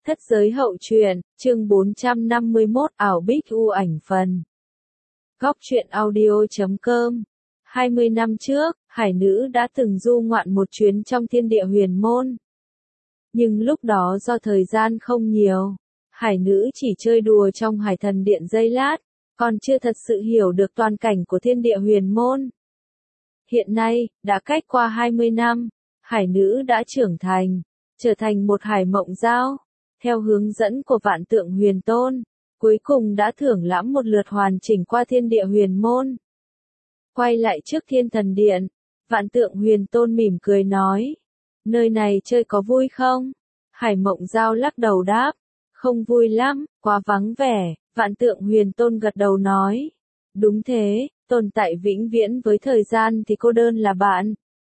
Thất giới hậu truyện, chương 451 ảo bích u ảnh phần. Góc truyện audio.com 20 năm trước, hải nữ đã từng du ngoạn một chuyến trong thiên địa huyền môn. Nhưng lúc đó do thời gian không nhiều, hải nữ chỉ chơi đùa trong hải thần điện giây lát, còn chưa thật sự hiểu được toàn cảnh của thiên địa huyền môn. Hiện nay, đã cách qua 20 năm, hải nữ đã trưởng thành, trở thành một hải mộng giao. Theo hướng dẫn của Vạn Tượng Huyền Tôn, cuối cùng đã thưởng lãm một lượt hoàn chỉnh qua thiên địa huyền môn. Quay lại trước thiên thần điện, Vạn Tượng Huyền Tôn mỉm cười nói, nơi này chơi có vui không? Hải mộng giao lắc đầu đáp, không vui lắm, quá vắng vẻ. Vạn Tượng Huyền Tôn gật đầu nói, đúng thế, tồn tại vĩnh viễn với thời gian thì cô đơn là bạn.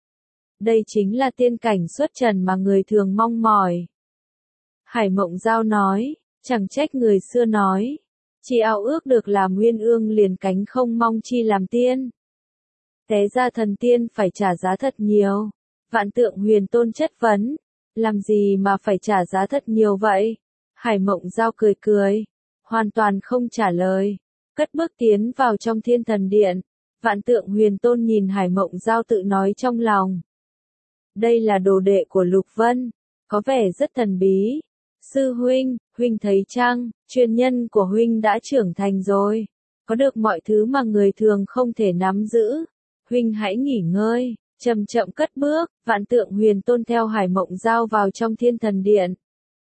Đây chính là tiên cảnh xuất trần mà người thường mong mỏi. Hải mộng giao nói, chẳng trách người xưa nói, chỉ ao ước được làm nguyên ương liền cánh không mong chi làm tiên. Té ra thần tiên phải trả giá thật nhiều. Vạn Tượng Huyền Tôn chất vấn, làm gì mà phải trả giá thật nhiều vậy? Hải mộng giao cười cười, hoàn toàn không trả lời, cất bước tiến vào trong thiên thần điện. Vạn Tượng Huyền Tôn nhìn hải mộng giao tự nói trong lòng. Đây là đồ đệ của Lục Vân, có vẻ rất thần bí. Sư huynh, huynh thấy chăng, truyền nhân của huynh đã trưởng thành rồi, có được mọi thứ mà người thường không thể nắm giữ. Huynh hãy nghỉ ngơi, chậm chậm cất bước. Vạn Tượng Huyền Tôn theo hải mộng giao vào trong thiên thần điện.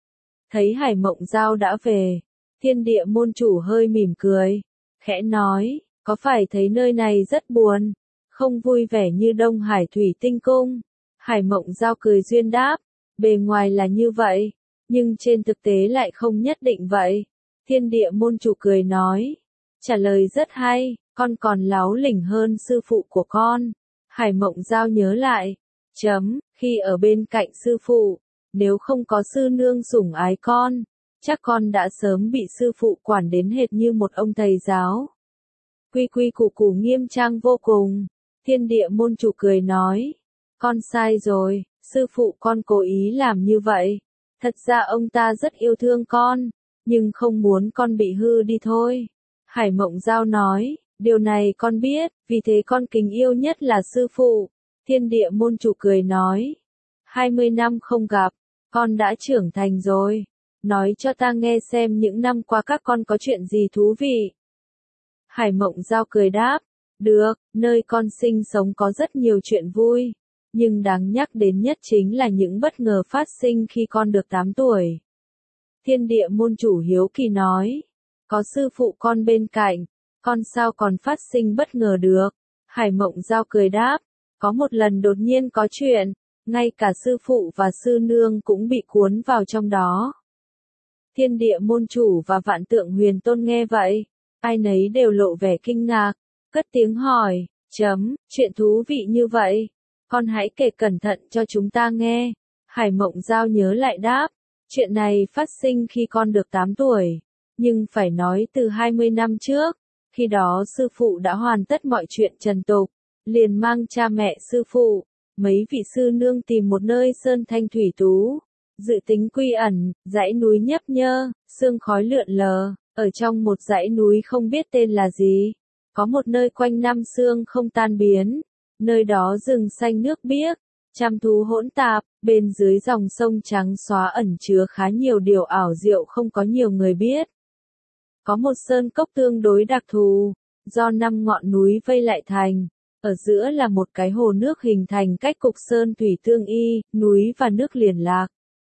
Thấy hải mộng giao đã về, thiên địa môn chủ hơi mỉm cười, khẽ nói, có phải thấy nơi này rất buồn, không vui vẻ như Đông Hải Thủy Tinh Cung? Hải mộng giao cười duyên đáp, bề ngoài là như vậy, nhưng trên thực tế lại không nhất định vậy. Thiên địa môn chủ cười nói, trả lời rất hay, con còn láo lỉnh hơn sư phụ của con. Hải mộng giao nhớ lại, khi ở bên cạnh sư phụ, nếu không có sư nương sủng ái con, chắc con đã sớm bị sư phụ quản đến hệt như một ông thầy giáo. Quy quy củ củ nghiêm trang vô cùng. Thiên địa môn chủ cười nói, con sai rồi, sư phụ con cố ý làm như vậy. Thật ra ông ta rất yêu thương con, nhưng không muốn con bị hư đi thôi. Hải mộng giao nói, điều này con biết, vì thế con kính yêu nhất là sư phụ. Thiên địa môn chủ cười nói, 20 năm không gặp, con đã trưởng thành rồi. Nói cho ta nghe xem những năm qua các con có chuyện gì thú vị. Hải mộng giao cười đáp, được, nơi con sinh sống có rất nhiều chuyện vui. Nhưng đáng nhắc đến nhất chính là những bất ngờ phát sinh khi con được 8 tuổi. Thiên địa môn chủ hiếu kỳ nói, có sư phụ con bên cạnh, con sao còn phát sinh bất ngờ được? Hải mộng giao cười đáp, có một lần đột nhiên có chuyện, ngay cả sư phụ và sư nương cũng bị cuốn vào trong đó. Thiên địa môn chủ và Vạn Tượng Huyền Tôn nghe vậy, ai nấy đều lộ vẻ kinh ngạc, cất tiếng hỏi, chuyện thú vị như vậy, con hãy kể cẩn thận cho chúng ta nghe. Hải mộng giao nhớ lại đáp, chuyện này phát sinh khi con được 8 tuổi, nhưng phải nói từ 20 năm trước, khi đó sư phụ đã hoàn tất mọi chuyện trần tục, liền mang cha mẹ sư phụ, mấy vị sư nương tìm một nơi sơn thanh thủy tú, dự tính quy ẩn. Dãy núi nhấp nhơ, sương khói lượn lờ, ở trong một dãy núi không biết tên là gì, có một nơi quanh năm sương không tan biến. Nơi đó rừng xanh nước biếc, trăm thú hỗn tạp, bên dưới dòng sông trắng xóa ẩn chứa khá nhiều điều ảo diệu không có nhiều người biết. Có một sơn cốc tương đối đặc thù, do 5 ngọn núi vây lại thành, ở giữa là một cái hồ nước hình thành cách cục sơn thủy tương y, núi và nước liền lạc.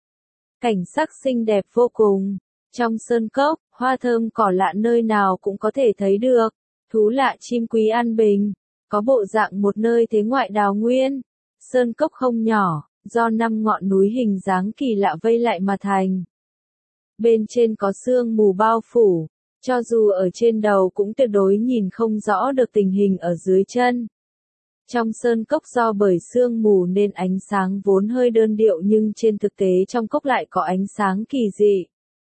Cảnh sắc xinh đẹp vô cùng, trong sơn cốc, hoa thơm cỏ lạ nơi nào cũng có thể thấy được, thú lạ chim quý an bình. Có bộ dạng một nơi thế ngoại đào nguyên. Sơn cốc không nhỏ, do 5 ngọn núi hình dáng kỳ lạ vây lại mà thành. Bên trên có sương mù bao phủ, cho dù ở trên đầu cũng tuyệt đối nhìn không rõ được tình hình ở dưới chân. Trong sơn cốc do bởi sương mù nên ánh sáng vốn hơi đơn điệu, nhưng trên thực tế trong cốc lại có ánh sáng kỳ dị,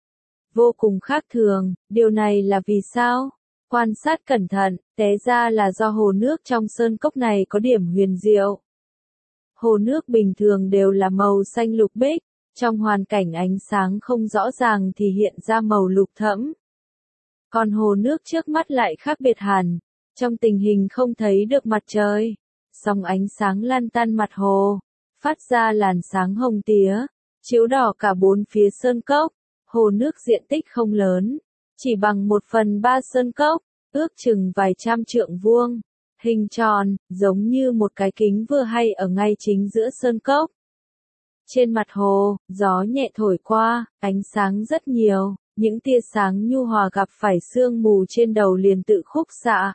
vô cùng khác thường. Điều này là vì sao? Quan sát cẩn thận, té ra là do hồ nước trong sơn cốc này có điểm huyền diệu. Hồ nước bình thường đều là màu xanh lục bích, Trong hoàn cảnh ánh sáng không rõ ràng thì hiện ra màu lục thẫm. Còn hồ nước trước mắt lại khác biệt hẳn, trong tình hình không thấy được mặt trời, sóng ánh sáng lan tan mặt hồ, phát ra làn sáng hồng tía, chiếu đỏ cả bốn phía sơn cốc. Hồ nước diện tích không lớn, chỉ bằng 1/3 sơn cốc, ước chừng vài trăm trượng vuông, hình tròn, giống như một cái kính vừa hay ở ngay chính giữa sơn cốc. Trên mặt hồ, gió nhẹ thổi qua, ánh sáng rất nhiều, những tia sáng nhu hòa gặp phải sương mù trên đầu liền tự khúc xạ.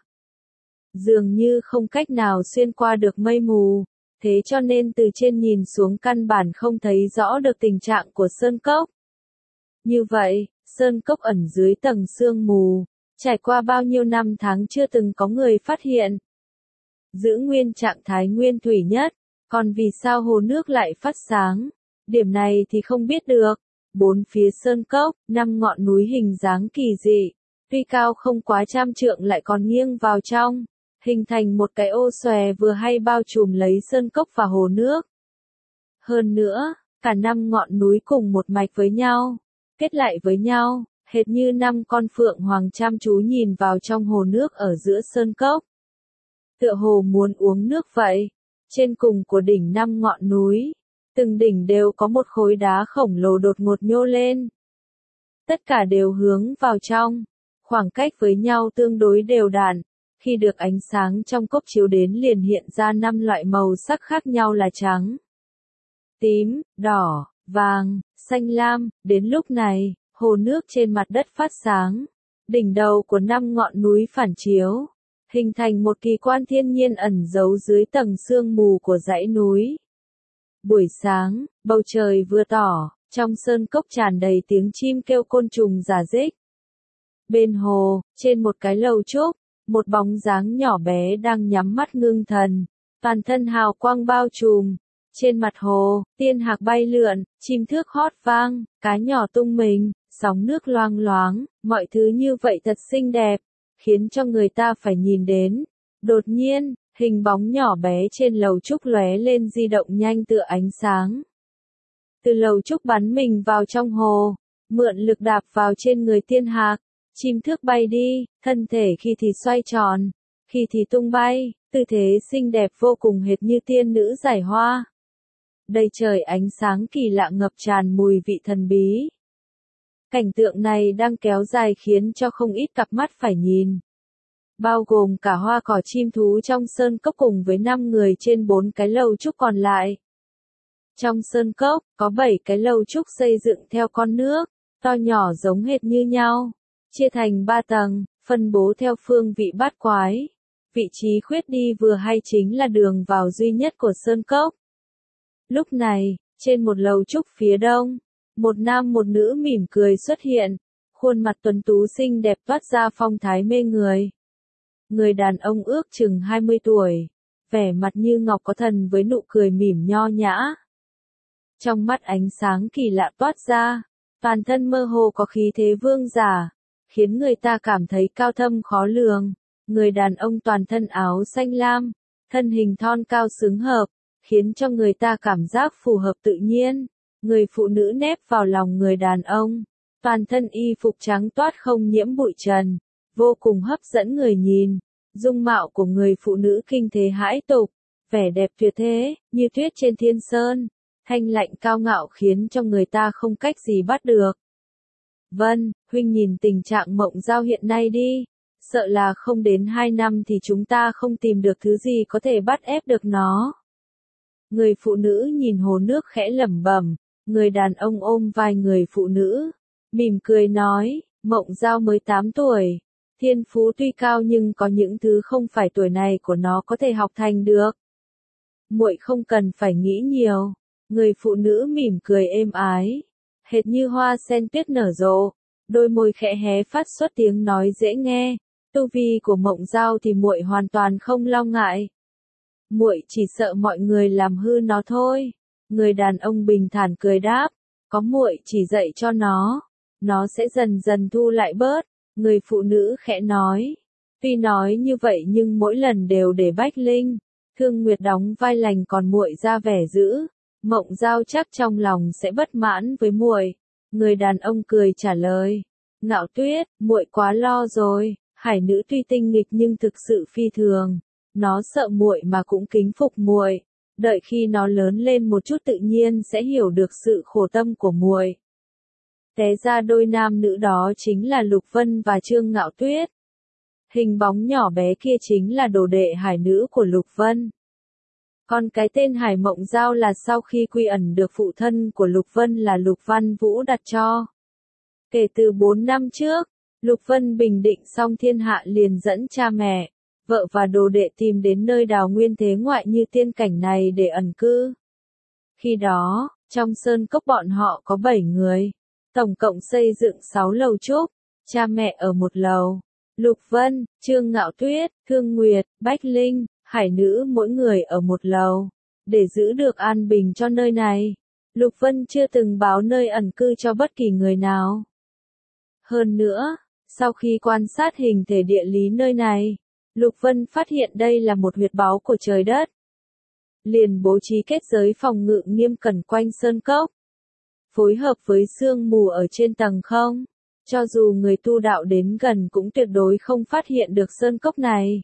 Dường như không cách nào xuyên qua được mây mù, thế cho nên từ trên nhìn xuống căn bản không thấy rõ được tình trạng của sơn cốc. Như vậy, sơn cốc ẩn dưới tầng sương mù, trải qua bao nhiêu năm tháng chưa từng có người phát hiện. Giữ nguyên trạng thái nguyên thủy nhất, còn vì sao hồ nước lại phát sáng? Điểm này thì không biết được. Bốn phía sơn cốc, 5 ngọn núi hình dáng kỳ dị, tuy cao không quá trăm trượng lại còn nghiêng vào trong, hình thành một cái ô xòe vừa hay bao trùm lấy sơn cốc và hồ nước. Hơn nữa, cả 5 ngọn núi cùng một mạch với nhau, kết lại với nhau, hệt như 5 con phượng hoàng chăm chú nhìn vào trong hồ nước ở giữa sơn cốc. Tựa hồ muốn uống nước vậy. Trên cùng của đỉnh 5 ngọn núi, từng đỉnh đều có một khối đá khổng lồ đột ngột nhô lên. Tất cả đều hướng vào trong, khoảng cách với nhau tương đối đều đặn, khi được ánh sáng trong cốc chiếu đến liền hiện ra 5 loại màu sắc khác nhau là trắng, tím, đỏ, vàng, xanh lam. Đến lúc này, hồ nước trên mặt đất phát sáng, đỉnh đầu của 5 ngọn núi phản chiếu, hình thành một kỳ quan thiên nhiên ẩn giấu dưới tầng sương mù của dãy núi. Buổi sáng, bầu trời vừa tỏ, trong sơn cốc tràn đầy tiếng chim kêu côn trùng rả rích. Bên hồ, trên một cái lầu trúc, một bóng dáng nhỏ bé đang nhắm mắt ngưng thần, toàn thân hào quang bao trùm. Trên mặt hồ, tiên hạc bay lượn, chim thước hót vang, cá nhỏ tung mình, sóng nước loang loáng, mọi thứ như vậy thật xinh đẹp, khiến cho người ta phải nhìn đến. Đột nhiên, hình bóng nhỏ bé trên lầu trúc lóe lên di động nhanh tựa ánh sáng. Từ lầu trúc bắn mình vào trong hồ, mượn lực đạp vào trên người tiên hạc, chim thước bay đi, thân thể khi thì xoay tròn, khi thì tung bay, tư thế xinh đẹp vô cùng hệt như tiên nữ giải hoa. Đầy trời ánh sáng kỳ lạ ngập tràn mùi vị thần bí. Cảnh tượng này đang kéo dài khiến cho không ít cặp mắt phải nhìn. Bao gồm cả hoa cỏ chim thú trong sơn cốc cùng với 5 người trên 4 cái lầu trúc còn lại. Trong sơn cốc, có 7 cái lầu trúc xây dựng theo con nước, to nhỏ giống hệt như nhau, chia thành 3 tầng, phân bố theo phương vị bát quái. Vị trí khuyết đi vừa hay chính là đường vào duy nhất của sơn cốc. Lúc này, trên một lầu trúc phía đông, một nam một nữ mỉm cười xuất hiện, khuôn mặt tuấn tú xinh đẹp toát ra phong thái mê người. Người đàn ông ước chừng 20 tuổi, vẻ mặt như ngọc có thần với nụ cười mỉm nho nhã. Trong mắt ánh sáng kỳ lạ toát ra, toàn thân mơ hồ có khí thế vương giả, khiến người ta cảm thấy cao thâm khó lường. Người đàn ông toàn thân áo xanh lam, thân hình thon cao xứng hợp, khiến cho người ta cảm giác phù hợp tự nhiên. Người phụ nữ nép vào lòng người đàn ông, toàn thân y phục trắng toát không nhiễm bụi trần, vô cùng hấp dẫn người nhìn. Dung mạo của người phụ nữ kinh thế hãi tục, vẻ đẹp tuyệt thế, như tuyết trên thiên sơn, thanh lạnh cao ngạo khiến cho người ta không cách gì bắt được. Vân, huynh nhìn tình trạng Mộng Giao hiện nay đi, sợ là không đến 2 năm thì chúng ta không tìm được thứ gì có thể bắt ép được nó. Người phụ nữ nhìn hồ nước khẽ lẩm bẩm, người đàn ông ôm vai người phụ nữ, mỉm cười nói, Mộng Giao mới 8 tuổi, thiên phú tuy cao nhưng có những thứ không phải tuổi này của nó có thể học thành được. Muội không cần phải nghĩ nhiều. Người phụ nữ mỉm cười êm ái, hệt như hoa sen tuyết nở rộ, đôi môi khẽ hé phát xuất tiếng nói dễ nghe. Tu vi của Mộng Giao thì muội hoàn toàn không lo ngại. Muội chỉ sợ mọi người làm hư nó thôi. Người đàn ông bình thản cười đáp, có muội chỉ dạy cho nó sẽ dần dần thu lại bớt. Người phụ nữ khẽ nói, tuy nói như vậy nhưng mỗi lần đều để Bách Linh, Thương Nguyệt đóng vai lành còn muội ra vẻ dữ. Mộng Giao chắc trong lòng sẽ bất mãn với muội. Người đàn ông cười trả lời. Ngạo Tuyết, muội quá lo rồi, hải nữ tuy tinh nghịch nhưng thực sự phi thường. Nó sợ muội mà cũng kính phục muội. Đợi khi nó lớn lên một chút tự nhiên sẽ hiểu được sự khổ tâm của muội. Té ra đôi nam nữ đó chính là Lục Vân và Trương Ngạo Tuyết. Hình bóng nhỏ bé kia chính là đồ đệ hải nữ của Lục Vân. Còn cái tên Hải Mộng Giao là sau khi quy ẩn được phụ thân của Lục Vân là Lục Văn Vũ đặt cho. Kể từ 4 năm trước, Lục Vân bình định xong thiên hạ liền dẫn cha mẹ, vợ và đồ đệ tìm đến nơi đào nguyên thế ngoại như tiên cảnh này để ẩn cư. Khi đó, trong sơn cốc bọn họ có 7 người, tổng cộng xây dựng 6 lầu trúc, cha mẹ ở một lầu. Lục Vân, Trương Ngạo Tuyết, Thương Nguyệt, Bách Linh, hải nữ mỗi người ở một lầu. Để giữ được an bình cho nơi này, Lục Vân chưa từng báo nơi ẩn cư cho bất kỳ người nào. Hơn nữa, sau khi quan sát hình thể địa lý nơi này, Lục Vân phát hiện đây là một huyệt báu của trời đất. Liền bố trí kết giới phòng ngự nghiêm cẩn quanh sơn cốc. Phối hợp với sương mù ở trên tầng không, cho dù người tu đạo đến gần cũng tuyệt đối không phát hiện được sơn cốc này.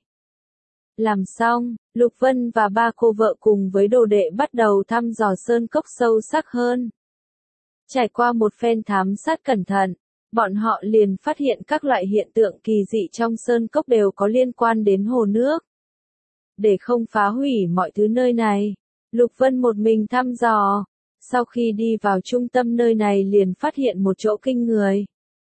Làm xong, Lục Vân và ba cô vợ cùng với đồ đệ bắt đầu thăm dò sơn cốc sâu sắc hơn. Trải qua một phen thám sát cẩn thận, bọn họ liền phát hiện các loại hiện tượng kỳ dị trong sơn cốc đều có liên quan đến hồ nước. Để không phá hủy mọi thứ nơi này, Lục Vân một mình thăm dò. Sau khi đi vào trung tâm nơi này liền phát hiện một chỗ kinh người.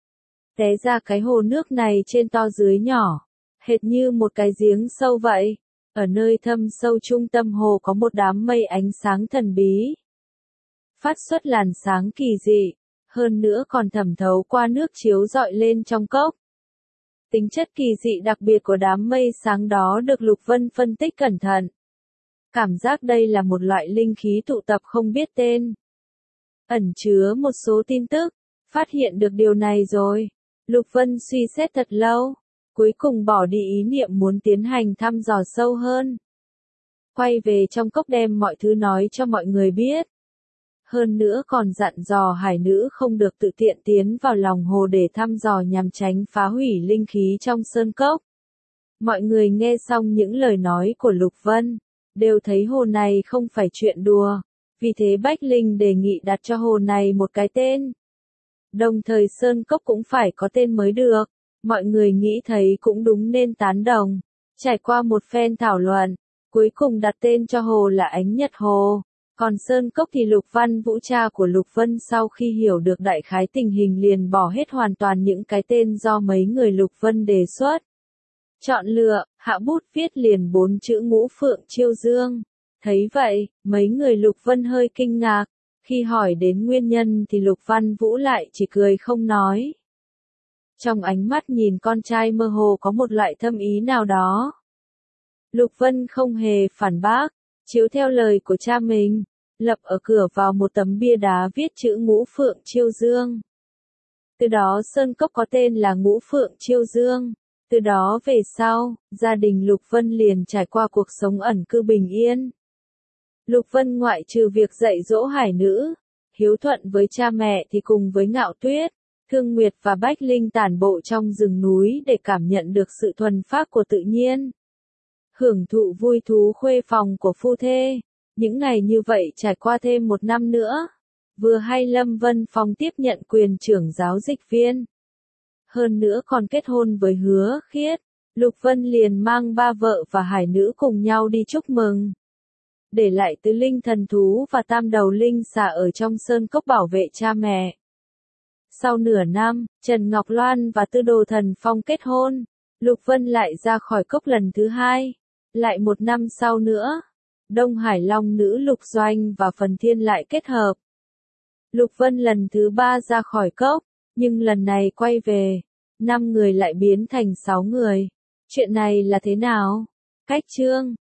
Té ra cái hồ nước này trên to dưới nhỏ, hệt như một cái giếng sâu vậy. Ở nơi thâm sâu trung tâm hồ có một đám mây ánh sáng thần bí. Phát xuất làn sáng kỳ dị, hơn nữa còn thẩm thấu qua nước chiếu rọi lên trong cốc. Tính chất kỳ dị đặc biệt của đám mây sáng đó được Lục Vân phân tích cẩn thận. Cảm giác đây là một loại linh khí tụ tập không biết tên. Ẩn chứa một số tin tức, phát hiện được điều này rồi. Lục Vân suy xét thật lâu, cuối cùng bỏ đi ý niệm muốn tiến hành thăm dò sâu hơn. Quay về trong cốc đem mọi thứ nói cho mọi người biết. Hơn nữa còn dặn dò hải nữ không được tự tiện tiến vào lòng hồ để thăm dò nhằm tránh phá hủy linh khí trong sơn cốc. Mọi người nghe xong những lời nói của Lục Vân, đều thấy hồ này không phải chuyện đùa, vì thế Bách Linh đề nghị đặt cho hồ này một cái tên. Đồng thời sơn cốc cũng phải có tên mới được, mọi người nghĩ thấy cũng đúng nên tán đồng. Trải qua một phen thảo luận, cuối cùng đặt tên cho hồ là Ánh Nhật Hồ. Còn sơn cốc thì Lục Văn Vũ cha của Lục Vân sau khi hiểu được đại khái tình hình liền bỏ hết hoàn toàn những cái tên do mấy người Lục Vân đề xuất. Chọn lựa, hạ bút viết liền 4 chữ Ngũ Phượng Chiêu Dương. Thấy vậy, mấy người Lục Vân hơi kinh ngạc. Khi hỏi đến nguyên nhân thì Lục Văn Vũ lại chỉ cười không nói. Trong ánh mắt nhìn con trai mơ hồ có một loại thâm ý nào đó. Lục Vân không hề phản bác, chiếu theo lời của cha mình, lập ở cửa vào một tấm bia đá viết chữ Ngũ Phượng Chiêu Dương. Từ đó sơn cốc có tên là Ngũ Phượng Chiêu Dương. Từ đó về sau, gia đình Lục Vân liền trải qua cuộc sống ẩn cư bình yên. Lục Vân ngoại trừ việc dạy dỗ hải nữ, hiếu thuận với cha mẹ thì cùng với Ngạo Tuyết, Thương Nguyệt và Bách Linh tản bộ trong rừng núi để cảm nhận được sự thuần phác của tự nhiên. Hưởng thụ vui thú khuê phòng của phu thê. Những ngày như vậy trải qua thêm 1 năm nữa. Vừa hay Lâm Vân Phong tiếp nhận quyền trưởng giáo dịch viên. Hơn nữa còn kết hôn với Hứa Khiết. Lục Vân liền mang 3 vợ và hải nữ cùng nhau đi chúc mừng. Để lại tứ linh thần thú và tam đầu linh xà ở trong sơn cốc bảo vệ cha mẹ. Sau nửa năm, Trần Ngọc Loan và Tư Đồ Thần Phong kết hôn. Lục Vân lại ra khỏi cốc lần thứ 2. Lại 1 năm sau nữa, Đông Hải Long nữ Lục Doanh và Phần Thiên lại kết hợp. Lục Vân lần thứ 3 ra khỏi cốc, nhưng lần này quay về, 5 người lại biến thành 6 người. Chuyện này là thế nào? Cách chương